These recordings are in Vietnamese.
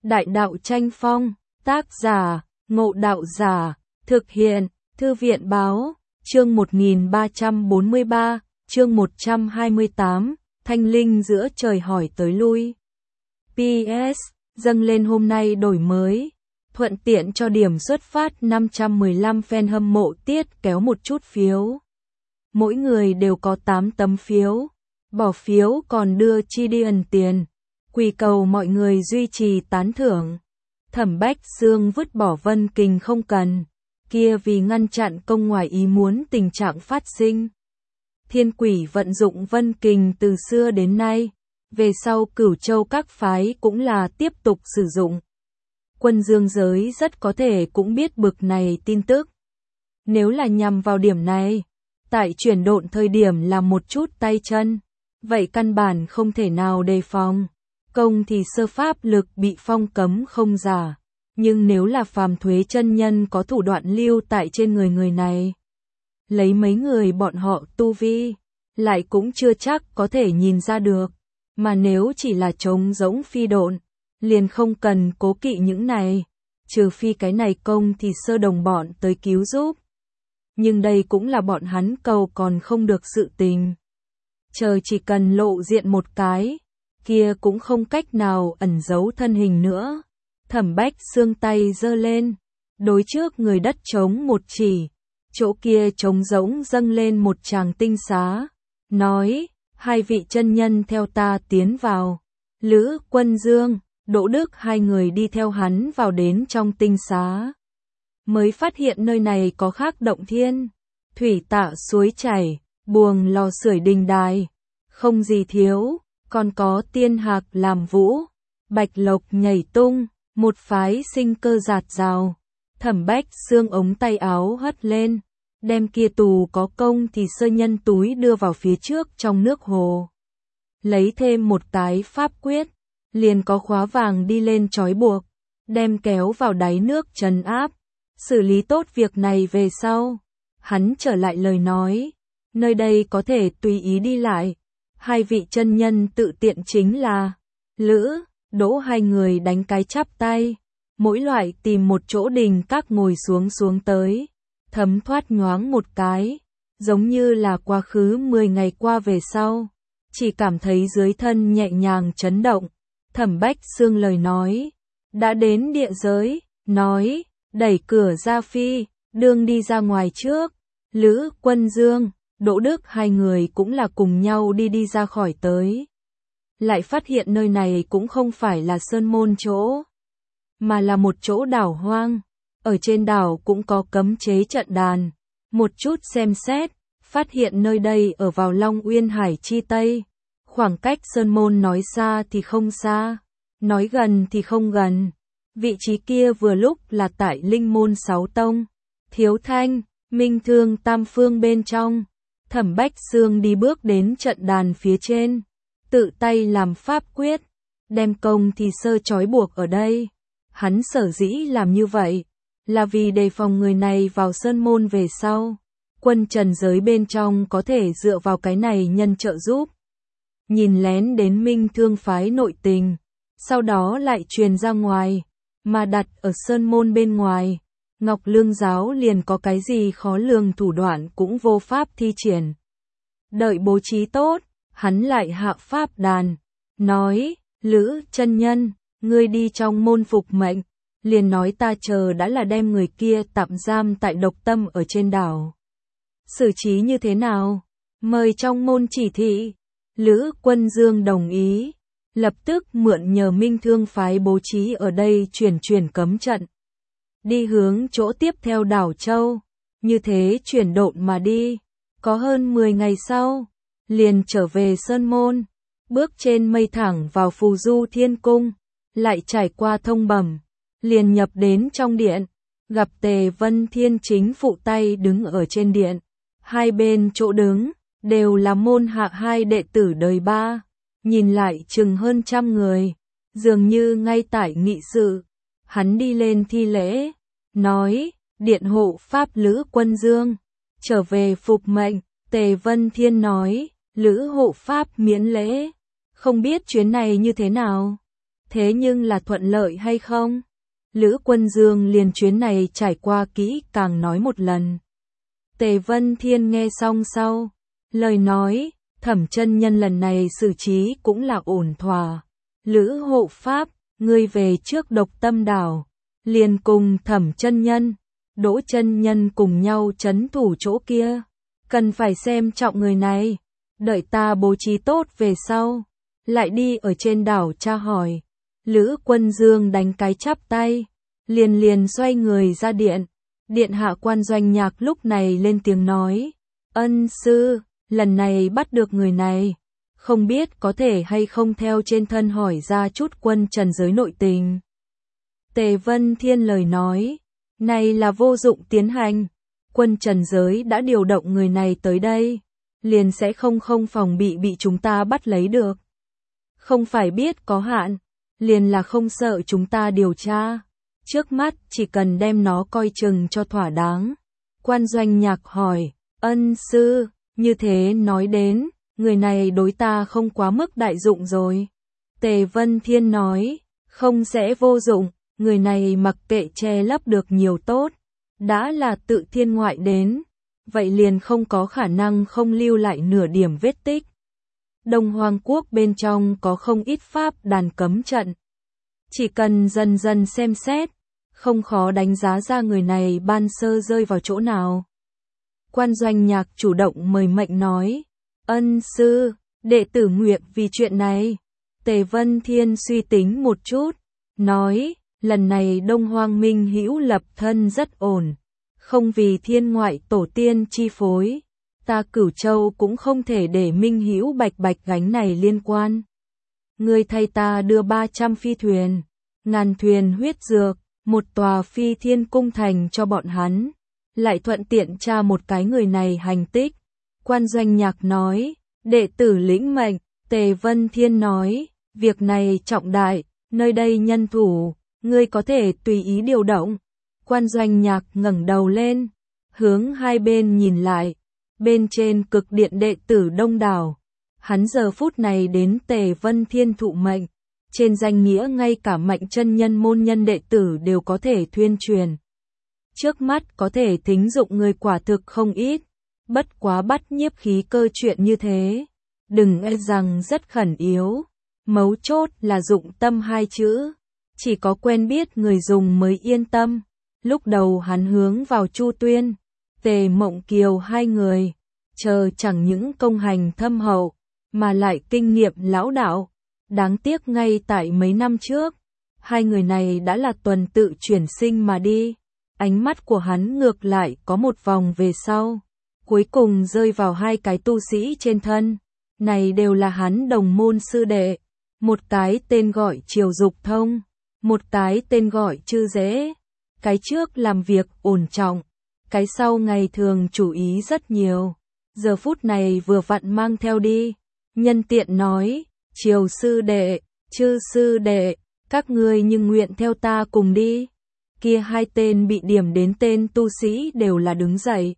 Đại đạo tranh phong, tác giả, Ngộ Đạo Giả, thực hiện, Thư viện Báo, chương 1343, chương 128, Thanh Linh giữa trời hỏi tới lui. PS, dâng lên hôm nay đổi mới, thuận tiện cho điểm xuất phát 515 fan hâm mộ tiết kéo một chút phiếu. Mỗi người đều có 8 tấm phiếu, bỏ phiếu còn đưa chi đi ẩn tiền. Quỳ cầu mọi người duy trì tán thưởng. Thẩm Bách Xương vứt bỏ Vân Kình không cần, kia vì ngăn chặn công ngoài ý muốn tình trạng phát sinh. Thiên Quỷ vận dụng Vân Kình từ xưa đến nay, về sau Cửu Châu các phái cũng là tiếp tục sử dụng. Quân dương giới rất có thể cũng biết bực này tin tức. Nếu là nhằm vào điểm này, tại chuyển độn thời điểm là một chút tay chân, vậy căn bản không thể nào đề phòng. Công thì sơ pháp lực bị phong cấm không giả, nhưng nếu là Phàm Thuế chân nhân có thủ đoạn lưu tại trên người này, lấy mấy người bọn họ tu vi, lại cũng chưa chắc có thể nhìn ra được, mà nếu chỉ là trống rỗng phi độn, liền không cần cố kỵ những này, trừ phi cái này công thì sơ đồng bọn tới cứu giúp. Nhưng đây cũng là bọn hắn cầu còn không được sự tình. Chờ chỉ cần lộ diện một cái, kia cũng không cách nào ẩn giấu thân hình nữa. Thẩm Bách Xương tay giơ lên, đối trước người đất trống một chỉ, chỗ kia trống rỗng dâng lên một tràng tinh xá, nói, hai vị chân nhân theo ta tiến vào. Lữ Quân Dương, Đỗ Đức hai người đi theo hắn vào đến trong tinh xá. Mới phát hiện nơi này có khác động thiên, thủy tạ suối chảy, buồng lò sưởi đình đài, không gì thiếu. Còn có tiên hạc làm vũ, bạch lộc nhảy tung, một phái sinh cơ giạt rào. Thẩm Bách Xương ống tay áo hất lên, đem kia tù có công thì sơ nhân túi đưa vào phía trước trong nước hồ. Lấy thêm một cái pháp quyết, liền có khóa vàng đi lên trói buộc, đem kéo vào đáy nước trấn áp. Xử lý tốt việc này về sau, hắn trở lại lời nói, nơi đây có thể tùy ý đi lại. Hai vị chân nhân tự tiện chính là Lữ, Đỗ hai người đánh cái chắp tay, mỗi loại tìm một chỗ đình các ngồi xuống tới, thấm thoát nhoáng một cái, giống như là quá khứ 10 ngày qua về sau, chỉ cảm thấy dưới thân nhẹ nhàng chấn động. Thẩm Bách Xương lời nói, đã đến địa giới, nói, đẩy cửa ra phi, đương đi ra ngoài trước. Lữ Quân Dương, Đỗ Đức hai người cũng là cùng nhau đi ra khỏi tới. Lại phát hiện nơi này cũng không phải là sơn môn chỗ, mà là một chỗ đảo hoang. Ở trên đảo cũng có cấm chế trận đàn. Một chút xem xét, phát hiện nơi đây ở vào Long Uyên Hải chi Tây. Khoảng cách sơn môn nói xa thì không xa, nói gần thì không gần. Vị trí kia vừa lúc là tại Linh Môn Sáu Tông, Thiếu Thanh, Minh Thương Tam Phương bên trong. Thẩm Bách Xương đi bước đến trận đàn phía trên, tự tay làm pháp quyết, đem công thì sơ trói buộc ở đây. Hắn sở dĩ làm như vậy, là vì đề phòng người này vào sơn môn về sau. Quân trần giới bên trong có thể dựa vào cái này nhân trợ giúp. Nhìn lén đến Minh Thương phái nội tình, sau đó lại truyền ra ngoài, mà đặt ở sơn môn bên ngoài. Ngọc Lương giáo liền có cái gì khó lường thủ đoạn cũng vô pháp thi triển. Đợi bố trí tốt, hắn lại hạ pháp đàn, nói, Lữ chân nhân, ngươi đi trong môn phục mệnh, liền nói ta chờ đã là đem người kia tạm giam tại Độc Tâm ở trên đảo. Xử trí như thế nào? Mời trong môn chỉ thị. Lữ Quân Dương đồng ý, lập tức mượn nhờ Minh Thương phái bố trí ở đây chuyển cấm trận. Đi hướng chỗ tiếp theo đảo Châu, như thế chuyển độn mà đi, có hơn 10 ngày sau, liền trở về Sơn Môn, bước trên mây thẳng vào Phù Du Thiên Cung, lại trải qua Thông Bẩm, liền nhập đến trong điện, gặp Tề Vân Thiên chính phụ tay đứng ở trên điện, hai bên chỗ đứng, đều là môn hạ hai đệ tử đời ba, nhìn lại chừng hơn 100 người, dường như ngay tại nghị sự. Hắn đi lên thi lễ, nói, điện hộ pháp Lữ Quân Dương, trở về phục mệnh. Tề Vân Thiên nói, Lữ hộ pháp miễn lễ, không biết chuyến này như thế nào. thế nhưng là thuận lợi hay không? Lữ Quân Dương liền chuyến này trải qua kỹ càng nói một lần. Tề Vân Thiên nghe xong sau, lời nói, Thẩm chân nhân lần này xử trí cũng là ổn thỏa. Lữ hộ pháp, ngươi về trước Độc Tâm đảo, liền cùng Thẩm chân nhân, Đỗ chân nhân cùng nhau trấn thủ chỗ kia, cần phải xem trọng người này, đợi ta bố trí tốt về sau, lại đi ở trên đảo tra hỏi. Lữ Quân Dương đánh cái chắp tay, liền xoay người ra điện. Điện hạ Quan Doanh Nhạc lúc này lên tiếng nói, ân sư, lần này bắt được người này, không biết có thể hay không theo trên thân hỏi ra chút quân trần giới nội tình. Tề Vân Thiên lời nói, này là vô dụng tiến hành, quân trần giới đã điều động người này tới đây, liền sẽ không phòng bị chúng ta bắt lấy được. Không phải biết có hạn, liền là không sợ chúng ta điều tra. Trước mắt chỉ cần đem nó coi chừng cho thỏa đáng. Quan Doanh Nhạc hỏi, ân sư, như thế nói đến, người này đối ta không quá mức đại dụng rồi. Tề Vân Thiên nói, không sẽ vô dụng, người này mặc kệ che lấp được nhiều tốt, đã là tự thiên ngoại đến, vậy liền không có khả năng không lưu lại nửa điểm vết tích. Đông Hoang Quốc bên trong có không ít pháp đàn cấm trận. Chỉ cần dần dần xem xét, không khó đánh giá ra người này ban sơ rơi vào chỗ nào. Quan Doanh Nhạc chủ động mời mệnh nói, ân sư, đệ tử nguyện vì chuyện này. Tề Vân Thiên suy tính một chút, nói, lần này Đông Hoang Minh Hữu lập thân rất ổn, không vì thiên ngoại tổ tiên chi phối, ta Cửu Châu cũng không thể để Minh Hữu bạch gánh này liên quan. Ngươi thay ta đưa 300 phi thuyền, 1000 thuyền huyết dược, một tòa phi thiên cung thành cho bọn hắn, lại thuận tiện tra một cái người này hành tích. Quan Doanh Nhạc nói, đệ tử lĩnh mệnh. Tề Vân Thiên nói, việc này trọng đại, nơi đây nhân thủ, ngươi có thể tùy ý điều động. Quan Doanh Nhạc ngẩng đầu lên, hướng hai bên nhìn lại, bên trên cực điện đệ tử đông đảo. Hắn giờ phút này đến Tề Vân Thiên thụ mệnh, trên danh nghĩa ngay cả Mạnh chân nhân môn nhân đệ tử đều có thể tuyên truyền. Trước mắt có thể thính dụng người quả thực không ít, bất quá bắt nhiếp khí cơ chuyện như thế, đừng e rằng rất khẩn yếu, mấu chốt là dụng tâm hai chữ, chỉ có quen biết người dùng mới yên tâm. Lúc đầu hắn hướng vào Chu Tuyên, Tề Mộng Kiều hai người, chờ chẳng những công hành thâm hậu, mà lại kinh nghiệm lão đạo. Đáng tiếc ngay tại mấy năm trước, hai người này đã là tuần tự chuyển sinh mà đi. Ánh mắt của hắn ngược lại có một vòng về sau, cuối cùng rơi vào hai cái tu sĩ trên thân. Này đều là hắn đồng môn sư đệ, một cái tên gọi Triều Dục Thông, một cái tên gọi Chư Dễ. Cái trước làm việc ổn trọng, cái sau ngày thường chú ý rất nhiều, giờ phút này vừa vặn mang theo đi. Nhân tiện nói, Triều sư đệ, Chư sư đệ, các ngươi nhưng nguyện theo ta cùng đi. Kia hai tên bị điểm đến tên tu sĩ đều là đứng dậy.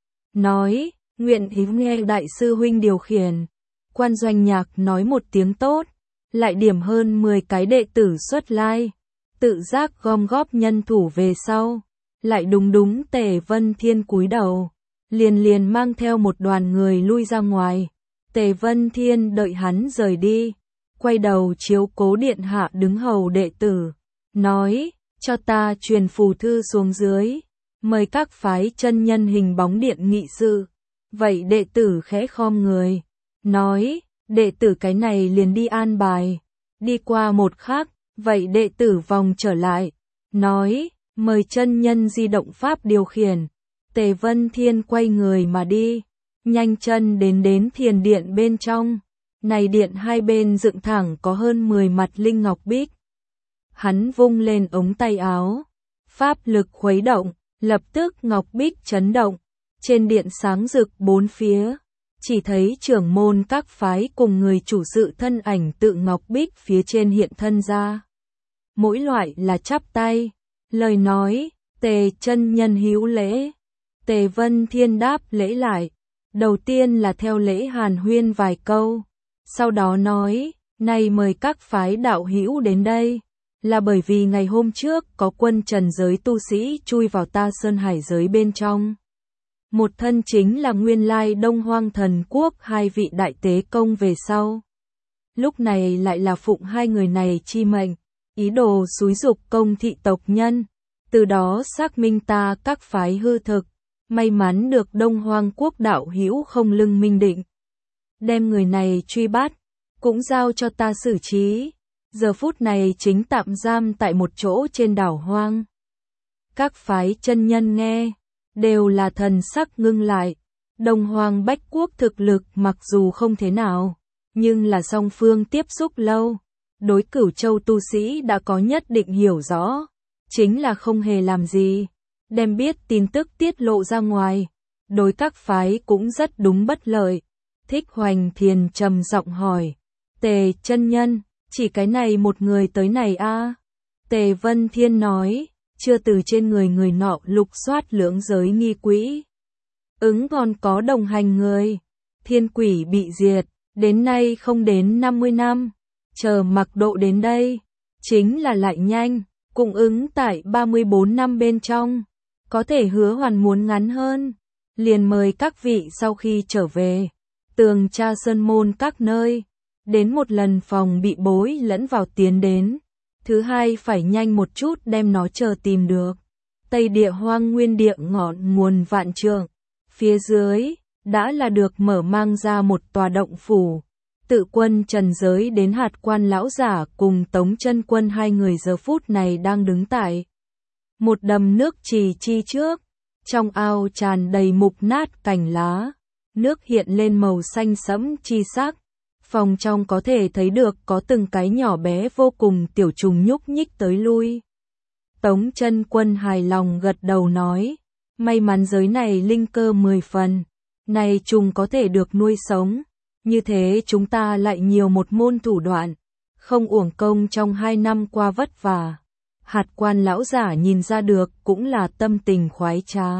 Nói, nguyện ý nghe đại sư huynh điều khiển. Quan Doanh Nhạc nói một tiếng tốt, lại điểm hơn 10 cái đệ tử xuất lai, tự giác gom góp nhân thủ về sau, lại đúng Tề Vân Thiên cúi đầu, liền mang theo một đoàn người lui ra ngoài. Tề Vân Thiên đợi hắn rời đi, quay đầu chiếu cố điện hạ đứng hầu đệ tử, nói, cho ta truyền phù thư xuống dưới, mời các phái chân nhân hình bóng điện nghị sự. Vậy đệ tử khẽ khom người, nói, đệ tử cái này liền đi an bài. Đi qua một khắc, vậy đệ tử vòng trở lại, nói, mời chân nhân di động pháp điều khiển. Tề Vân Thiên quay người mà đi, nhanh chân đến thiền điện bên trong. Này điện hai bên dựng thẳng có hơn 10 mặt linh ngọc bích. Hắn vung lên ống tay áo, pháp lực khuấy động, lập tức ngọc bích chấn động, trên điện sáng rực bốn phía, chỉ thấy trưởng môn các phái cùng người chủ sự thân ảnh tự ngọc bích phía trên hiện thân ra. Mỗi loại là chắp tay, lời nói, Tề chân nhân hữu lễ. Tề Vân Thiên đáp lễ lại, đầu tiên là theo lễ hàn huyên vài câu, sau đó nói, Nay mời các phái đạo hữu đến đây, là bởi vì ngày hôm trước có quân trần giới tu sĩ chui vào ta Sơn Hải giới bên trong. Một thân chính là nguyên lai Đông Hoang Thần Quốc hai vị đại tế công về sau. Lúc này lại là phụng hai người này chi mệnh, ý đồ xúi dục công thị tộc nhân, từ đó xác minh ta các phái hư thực. May mắn được Đông Hoang Quốc đạo hữu không lưng minh định, đem người này truy bắt, cũng giao cho ta xử trí. Giờ phút này chính tạm giam tại một chỗ trên đảo hoang. Các phái chân nhân nghe, đều là thần sắc ngưng lại. Đông Hoang Bách Quốc thực lực mặc dù không thế nào, nhưng là song phương tiếp xúc lâu, đối Cửu Châu tu sĩ đã có nhất định hiểu rõ, chính là không hề làm gì, đem biết tin tức tiết lộ ra ngoài, đối các phái cũng rất đúng bất lợi. Thích Hoành Thiền trầm giọng hỏi, Tề chân nhân, chỉ cái này một người tới này a? Tề Vân Thiên nói, chưa từ trên người người nọ lục soát lưỡng giới nghi quỹ. Còn có đồng hành người, thiên quỷ bị diệt, đến nay không đến 50 năm, chờ Mặc Độ đến đây, chính là lại nhanh, cung ứng tại 34 năm bên trong, có thể hứa hoàn muốn ngắn hơn, liền mời các vị sau khi trở về, tường tra sơn môn các nơi, đến một lần phòng bị bối lẫn vào tiến đến, thứ hai phải nhanh một chút đem nó chờ tìm được. Tây Địa Hoang nguyên địa ngọn nguồn vạn trượng, phía dưới đã là được mở mang ra một tòa động phủ. Tự quân trần giới đến hạt quan lão giả cùng Tống Chân Quân hai người giờ phút này đang đứng tại một đầm nước trì chi trước, trong ao tràn đầy mục nát cành lá, nước hiện lên màu xanh sẫm chi sắc. Phòng trong có thể thấy được có từng cái nhỏ bé vô cùng tiểu trùng nhúc nhích tới lui. Tống Chân Quân hài lòng gật đầu nói, may mắn giới này linh cơ 10 phần, này trùng có thể được nuôi sống, như thế chúng ta lại nhiều một môn thủ đoạn, không uổng công trong 2 năm qua vất vả. Hạt quan lão giả nhìn ra được cũng là tâm tình khoái trá.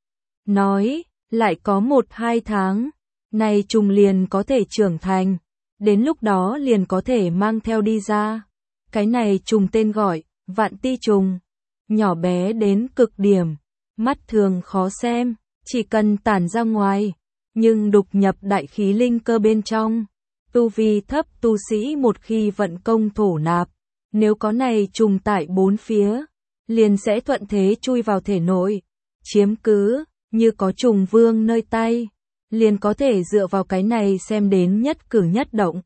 Nói, lại có 1-2 tháng, này trùng liền có thể trưởng thành, đến lúc đó liền có thể mang theo đi ra. Cái này trùng tên gọi, vạn ti trùng, nhỏ bé đến cực điểm, mắt thường khó xem, chỉ cần tản ra ngoài, nhưng đục nhập đại khí linh cơ bên trong. Tu vi thấp tu sĩ một khi vận công thổ nạp, nếu có này trùng tại bốn phía, liền sẽ thuận thế chui vào thể nội, chiếm cứ, như có trùng vương nơi tay, liền có thể dựa vào cái này xem đến nhất cử nhất động.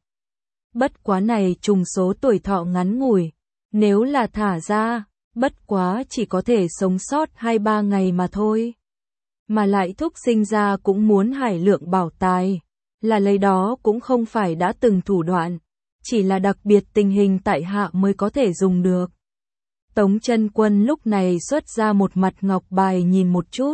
Bất quá này trùng số tuổi thọ ngắn ngủi, nếu là thả ra, bất quá chỉ có thể sống sót 2-3 ngày mà thôi. Mà lại thúc sinh ra cũng muốn hải lượng bảo tài, là lấy đó cũng không phải đã từng thủ đoạn, chỉ là đặc biệt tình hình tại hạ mới có thể dùng được. Tống Chân Quân lúc này xuất ra một mặt ngọc bài nhìn một chút.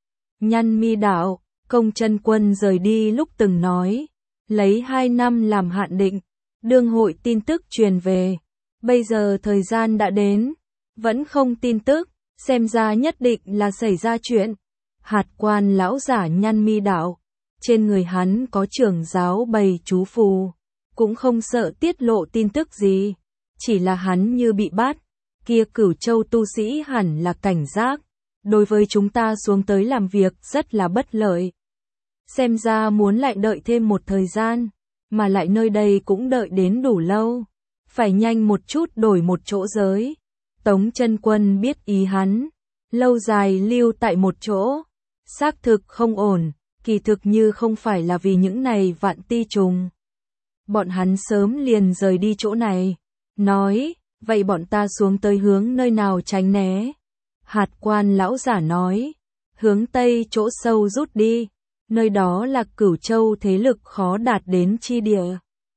Nhăn mi đạo, Công Chân Quân rời đi lúc từng nói, lấy 2 năm làm hạn định, đương hội tin tức truyền về. Bây giờ thời gian đã đến, vẫn không tin tức, xem ra nhất định là xảy ra chuyện. Hạt quan lão giả nhăn mi đạo, trên người hắn có trưởng giáo bày chú phù, cũng không sợ tiết lộ tin tức gì, chỉ là hắn như bị bắt, kia Cửu Châu tu sĩ hẳn là cảnh giác, đối với chúng ta xuống tới làm việc rất là bất lợi. Xem ra muốn lại đợi thêm một thời gian, mà lại nơi đây cũng đợi đến đủ lâu, phải nhanh một chút đổi một chỗ giới. Tống Chân Quân biết ý hắn, lâu dài lưu tại một chỗ, xác thực không ổn, kỳ thực như không phải là vì những này vạn ti trùng. Bọn hắn sớm liền rời đi chỗ này, nói, vậy bọn ta xuống tới hướng nơi nào tránh né. Hạt quan lão giả nói, hướng tây chỗ sâu rút đi, nơi đó là Cửu Châu thế lực khó đạt đến chi địa,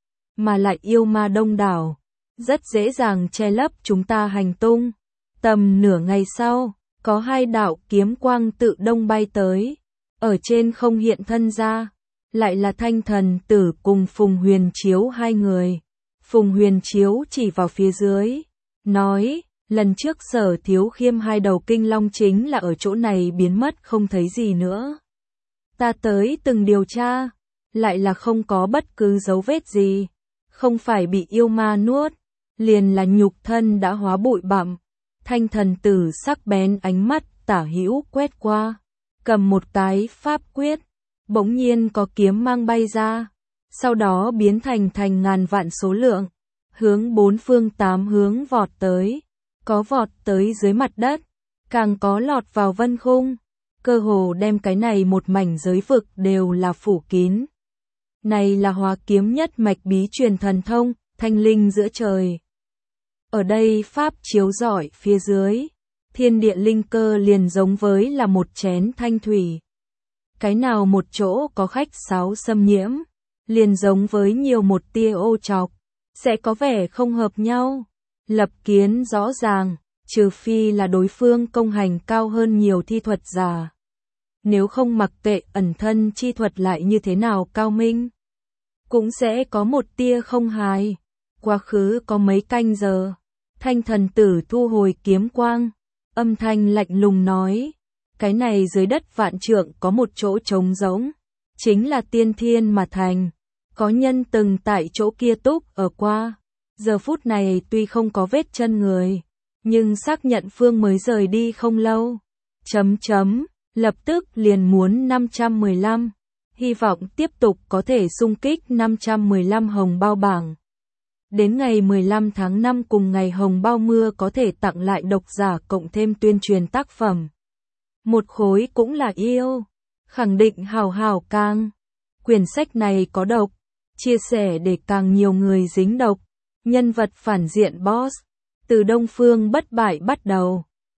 mà lại yêu ma đông đảo, rất dễ dàng che lấp chúng ta hành tung. Tầm nửa ngày sau, có 2 đạo kiếm quang tự đông bay tới, ở trên không hiện thân ra, lại là Thanh Thần Tử cùng Phùng Huyền Chiếu 2 người. Phùng Huyền Chiếu chỉ vào phía dưới, nói, lần trước Sở Thiếu Khiêm 2 đầu kinh long chính là ở chỗ này biến mất không thấy gì nữa. Ta tới từng điều tra, lại là không có bất cứ dấu vết gì, không phải bị yêu ma nuốt, liền là nhục thân đã hóa bụi bặm. Thanh thần tử sắc bén ánh mắt tả hữu quét qua, cầm một cái pháp quyết, bỗng nhiên có kiếm mang bay ra, sau đó biến thành ngàn vạn số lượng, hướng bốn phương tám hướng vọt tới, có vọt tới dưới mặt đất, càng có lọt vào vân khung, cơ hồ đem cái này một mảnh giới vực đều là phủ kín. Này là Hóa Kiếm nhất mạch bí truyền thần thông, thanh linh giữa trời. Ở đây pháp chiếu rọi phía dưới, thiên địa linh cơ liền giống với là một chén thanh thủy. Cái nào một chỗ có khách sáo xâm nhiễm, liền giống với nhiều một tia ô trọc, sẽ có vẻ không hợp nhau. Lập kiến rõ ràng, trừ phi là đối phương công hành cao hơn nhiều thi thuật giả. Nếu không mặc kệ ẩn thân chi thuật lại như thế nào cao minh, cũng sẽ có một tia không hài. Quá khứ có mấy canh giờ, thanh thần tử thu hồi kiếm quang, âm thanh lạnh lùng nói, cái này dưới đất vạn trượng có một chỗ trống rỗng, chính là tiên thiên mà thành, có nhân từng tại chỗ kia túc ở qua, giờ phút này tuy không có vết chân người, nhưng xác nhận phương mới rời đi không lâu, lập tức liền muốn 515, hy vọng tiếp tục có thể xung kích 515 hồng bao bảng. Đến ngày 15 tháng 5 cùng ngày hồng bao mưa có thể tặng lại độc giả cộng thêm tuyên truyền tác phẩm. Một khối cũng là yêu, khẳng định hào hào càng. Quyển sách này có độc, chia sẻ để càng nhiều người dính độc. Nhân vật phản diện boss, từ Đông Phương bất bại bắt đầu.